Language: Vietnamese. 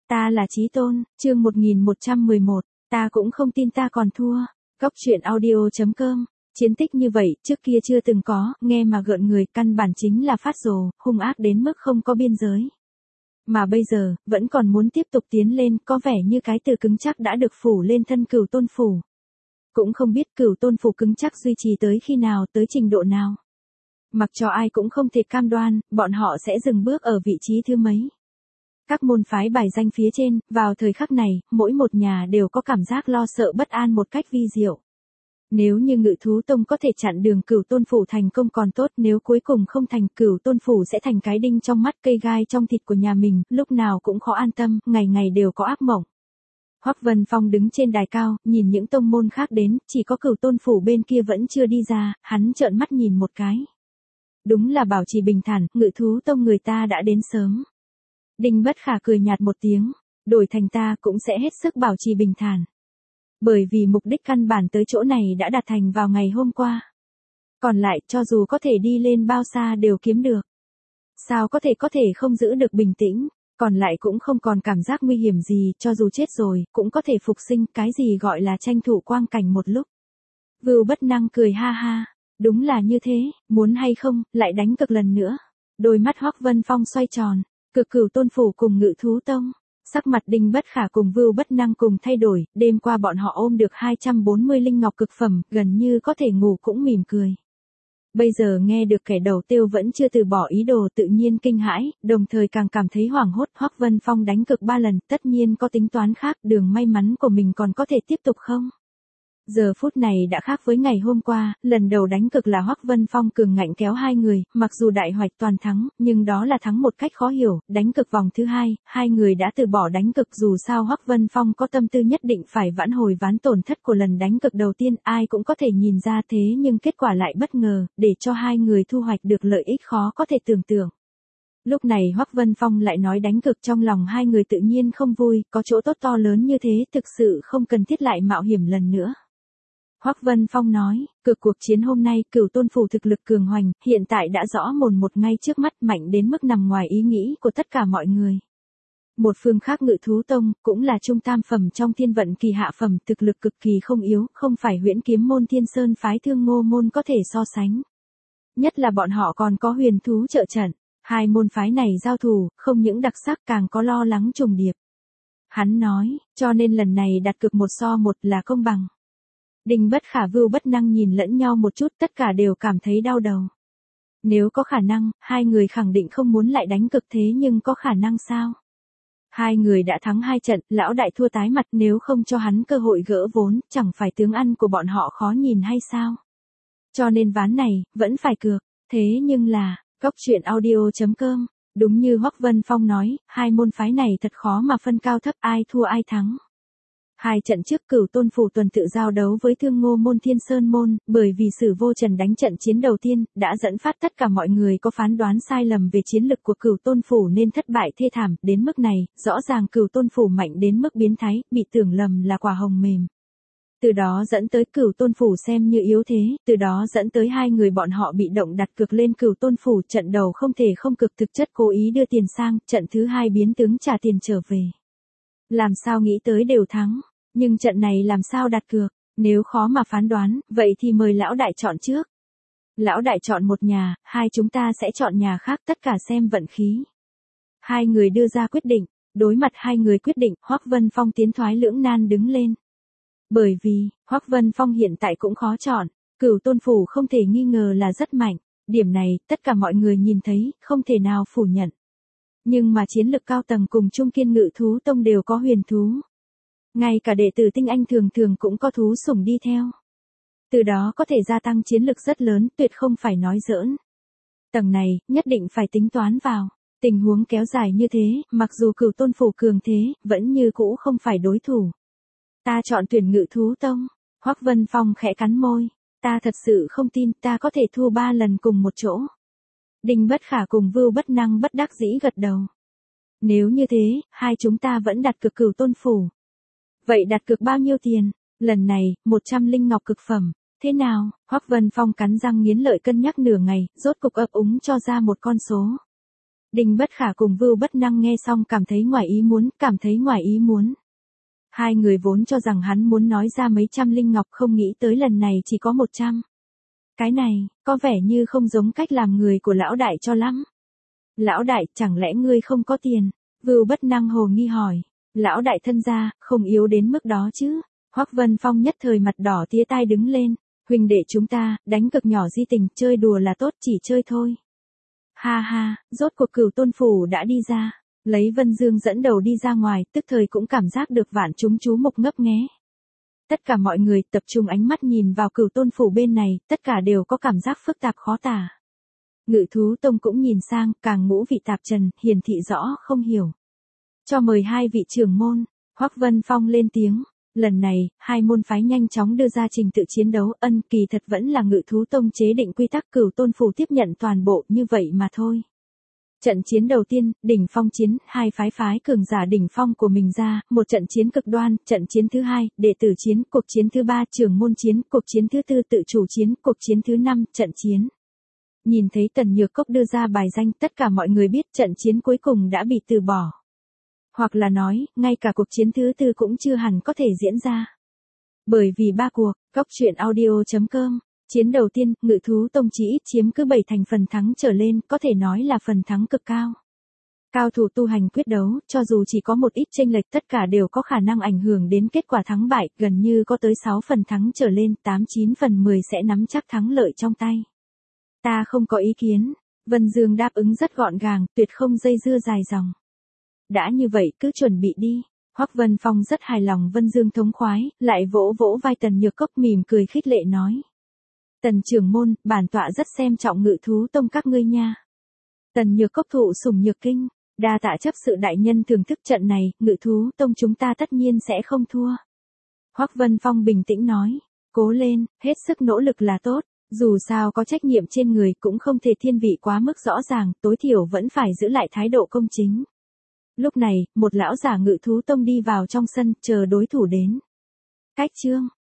Ta là Chí Tôn, chương 1111, ta cũng không tin ta còn thua. Góc truyện audio.com. Chiến tích như vậy, trước kia chưa từng có, nghe mà gợn người, căn bản chính là phát rồ, hung ác đến mức không có biên giới. Mà bây giờ, vẫn còn muốn tiếp tục tiến lên, có vẻ như cái từ cứng chắc đã được phủ lên thân Cửu Tôn phủ. Cũng không biết Cửu Tôn phủ cứng chắc duy trì tới khi nào, tới trình độ nào. Mặc cho ai cũng không thể cam đoan, bọn họ sẽ dừng bước ở vị trí thứ mấy. Các môn phái bài danh phía trên, vào thời khắc này, mỗi một nhà đều có cảm giác lo sợ bất an một cách vi diệu. Nếu như Ngự Thú Tông có thể chặn đường Cửu Tôn phủ thành công còn tốt, nếu cuối cùng không thành, Cửu Tôn phủ sẽ thành cái đinh trong mắt, cây gai trong thịt của nhà mình, lúc nào cũng khó an tâm, ngày ngày đều có ác mộng. Hoắc Vân Phong đứng trên đài cao, nhìn những tông môn khác đến, chỉ có Cửu Tôn phủ bên kia vẫn chưa đi ra, hắn trợn mắt nhìn một cái. Đúng là bảo trì bình thản, Ngự Thú Tông người ta đã đến sớm. Đinh Bất Khả cười nhạt một tiếng, đổi thành ta cũng sẽ hết sức bảo trì bình thản. Bởi vì mục đích căn bản tới chỗ này đã đạt thành vào ngày hôm qua. Còn lại, cho dù có thể đi lên bao xa đều kiếm được. Sao có thể không giữ được bình tĩnh, còn lại cũng không còn cảm giác nguy hiểm gì, cho dù chết rồi, cũng có thể phục sinh, cái gì gọi là tranh thủ quang cảnh một lúc. Vưu Bất Năng cười ha ha, đúng là như thế, muốn hay không, lại đánh cực lần nữa. Đôi mắt Hoắc Vân Phong xoay tròn. Cực Cửu Tôn phủ cùng Ngự Thú Tông, sắc mặt Đinh Bất Khả cùng Vưu Bất Năng cùng thay đổi, đêm qua bọn họ ôm được 240 linh ngọc cực phẩm, gần như có thể ngủ cũng mỉm cười. Bây giờ nghe được kẻ đầu tiêu vẫn chưa từ bỏ ý đồ, tự nhiên kinh hãi, đồng thời càng cảm thấy hoảng hốt. Hoắc Vân Phong đánh cực 3 lần, tất nhiên có tính toán khác, đường may mắn của mình còn có thể tiếp tục không? Giờ phút này đã khác với ngày hôm qua, lần đầu đánh cực là Hoắc Vân Phong cường ngạnh kéo hai người, mặc dù đại hoạch toàn thắng, nhưng đó là thắng một cách khó hiểu, đánh cực vòng thứ hai, hai người đã từ bỏ đánh cực, dù sao Hoắc Vân Phong có tâm tư nhất định phải vãn hồi ván tổn thất của lần đánh cực đầu tiên, ai cũng có thể nhìn ra thế nhưng kết quả lại bất ngờ, để cho hai người thu hoạch được lợi ích khó có thể tưởng tượng. Lúc này Hoắc Vân Phong lại nói đánh cực, trong lòng hai người tự nhiên không vui, có chỗ tốt to lớn như thế, thực sự không cần thiết lại mạo hiểm lần nữa. Hoắc Vân Phong nói, cuộc chiến hôm nay, Cửu Tôn phủ thực lực cường hoành, hiện tại đã rõ mồn một ngay trước mắt, mạnh đến mức nằm ngoài ý nghĩ của tất cả mọi người. Một phương khác Ngự Thú Tông, cũng là trung tam phẩm trong thiên vận kỳ hạ phẩm, thực lực cực kỳ không yếu, không phải Huyễn Kiếm môn Thiên Sơn phái Thương Ngô môn có thể so sánh. Nhất là bọn họ còn có Huyền Thú trợ trận, hai môn phái này giao thủ, không những đặc sắc càng có lo lắng trùng điệp. Hắn nói, cho nên lần này đặt cược 1-1 là công bằng. Đinh Bất Khả Vưu Bất Năng nhìn lẫn nhau một chút, tất cả đều cảm thấy đau đầu. Nếu có khả năng, hai người khẳng định không muốn lại đánh cực, thế nhưng có khả năng sao? Hai người đã thắng 2 trận, lão đại thua tái mặt, nếu không cho hắn cơ hội gỡ vốn, chẳng phải tướng ăn của bọn họ khó nhìn hay sao? Cho nên ván này, vẫn phải cược, thế nhưng là, góc truyện audio.com, đúng như Hoắc Vân Phong nói, hai môn phái này thật khó mà phân cao thấp, ai thua ai thắng. 2 trận trước Cửu Tôn phủ tuần tự giao đấu với Thương Ngô môn Thiên Sơn môn, bởi vì Sử Vô Trần đánh trận chiến đầu tiên, đã dẫn phát tất cả mọi người có phán đoán sai lầm về chiến lực của Cửu Tôn phủ nên thất bại thê thảm, đến mức này, rõ ràng Cửu Tôn phủ mạnh đến mức biến thái, bị tưởng lầm là quả hồng mềm. Từ đó dẫn tới Cửu Tôn phủ xem như yếu thế, từ đó dẫn tới hai người bọn họ bị động đặt cược lên Cửu Tôn phủ, trận đầu không thể không cực, thực chất cố ý đưa tiền sang, trận thứ hai biến tướng trả tiền trở về. Làm sao nghĩ tới đều thắng. Nhưng trận này làm sao đặt cược, nếu khó mà phán đoán, vậy thì mời lão đại chọn trước. Lão đại chọn một nhà, hai chúng ta sẽ chọn nhà khác, tất cả xem vận khí. Hai người đưa ra quyết định, đối mặt hai người quyết định, Hoắc Vân Phong tiến thoái lưỡng nan đứng lên. Bởi vì, Hoắc Vân Phong hiện tại cũng khó chọn, Cửu Tôn phủ không thể nghi ngờ là rất mạnh, điểm này, tất cả mọi người nhìn thấy, không thể nào phủ nhận. Nhưng mà chiến lực cao tầng cùng Trung Kiên Ngự Thú Tông đều có huyền thú. Ngay cả đệ tử tinh anh thường thường cũng có thú sủng đi theo. Từ đó có thể gia tăng chiến lực rất lớn, tuyệt không phải nói giỡn. Tầng này, nhất định phải tính toán vào. Tình huống kéo dài như thế, mặc dù Cửu Tôn phủ cường thế, vẫn như cũ không phải đối thủ. Ta chọn tuyển Ngự Thú Tông. Hoắc Vân Phong khẽ cắn môi. Ta thật sự không tin ta có thể thua 3 lần cùng một chỗ. Đinh Bất Khả cùng Vưu Bất Năng bất đắc dĩ gật đầu. Nếu như thế, hai chúng ta vẫn đặt cược Cửu Tôn phủ. Vậy đặt cược bao nhiêu tiền? Lần này, 100 linh ngọc cực phẩm. Thế nào? Hoắc Vân Phong cắn răng nghiến lợi cân nhắc nửa ngày, rốt cục ấp úng cho ra một con số. Đinh Bất Khả cùng Vưu Bất Năng nghe xong cảm thấy ngoài ý muốn. Hai người vốn cho rằng hắn muốn nói ra mấy trăm linh ngọc, không nghĩ tới lần này chỉ có 100. Cái này, có vẻ như không giống cách làm người của lão đại cho lắm. Lão đại, chẳng lẽ ngươi không có tiền? Vưu Bất Năng hồ nghi hỏi. Lão đại thân gia, không yếu đến mức đó chứ. Hoắc Vân Phong nhất thời mặt đỏ tía tai đứng lên. Huynh đệ chúng ta, đánh cực nhỏ di tình, chơi đùa là tốt, chỉ chơi thôi. Ha ha, rốt cuộc Cửu Tôn Phủ đã đi ra. Lấy Vân Dương dẫn đầu đi ra ngoài, tức thời cũng cảm giác được vạn chúng chú mục ngấp nghé. Tất cả mọi người tập trung ánh mắt nhìn vào Cửu Tôn Phủ bên này, tất cả đều có cảm giác phức tạp khó tả. Ngự thú tông cũng nhìn sang, càng ngũ vị tạp trần, hiển thị rõ không hiểu. Cho mời hai vị trưởng môn, Hoắc Vân Phong lên tiếng. Lần này, hai môn phái nhanh chóng đưa ra trình tự chiến đấu, kỳ thật vẫn là Ngự thú tông chế định quy tắc, Cửu Tôn Phủ tiếp nhận toàn bộ như vậy mà thôi. Trận chiến đầu tiên, đỉnh phong chiến, hai phái cường giả đỉnh phong của mình ra, một trận chiến cực đoan, trận chiến thứ hai, đệ tử chiến, cuộc chiến thứ ba, trưởng môn chiến, cuộc chiến thứ tư, tự chủ chiến, cuộc chiến thứ năm, trận chiến. Nhìn thấy Tần Nhược Cốc đưa ra bài danh, tất cả mọi người biết trận chiến cuối cùng đã bị từ bỏ. Hoặc là nói, ngay cả cuộc chiến thứ tư cũng chưa hẳn có thể diễn ra. Bởi vì ba cuộc, goctruyện.audio.com, chiến đầu tiên, Ngự thú tông chỉ ít chiếm cứ 7 thành phần thắng trở lên, có thể nói là phần thắng cực cao. Cao thủ tu hành quyết đấu, cho dù chỉ có một ít chênh lệch, tất cả đều có khả năng ảnh hưởng đến kết quả thắng bại, gần như có tới 6 phần thắng trở lên, 8-9 phần 10 sẽ nắm chắc thắng lợi trong tay. Ta không có ý kiến. Vân Dương đáp ứng rất gọn gàng, tuyệt không dây dưa dài dòng. Đã như vậy cứ chuẩn bị đi. Hoắc Vân Phong rất hài lòng, Vân Dương thống khoái, lại vỗ vỗ vai Tần Nhược Cốc mỉm cười khích lệ nói. Tần trưởng môn, bản tọa rất xem trọng Ngự thú tông các ngươi nha. Tần Nhược Cốc thụ sủng nhược kinh, đa tạ chấp sự đại nhân thưởng thức trận này, Ngự thú tông chúng ta tất nhiên sẽ không thua. Hoắc Vân Phong bình tĩnh nói, cố lên, hết sức nỗ lực là tốt. Dù sao có trách nhiệm trên người cũng không thể thiên vị quá mức rõ ràng, tối thiểu vẫn phải giữ lại thái độ công chính. Lúc này, một lão giả Ngự thú tông đi vào trong sân, chờ đối thủ đến. Cách chương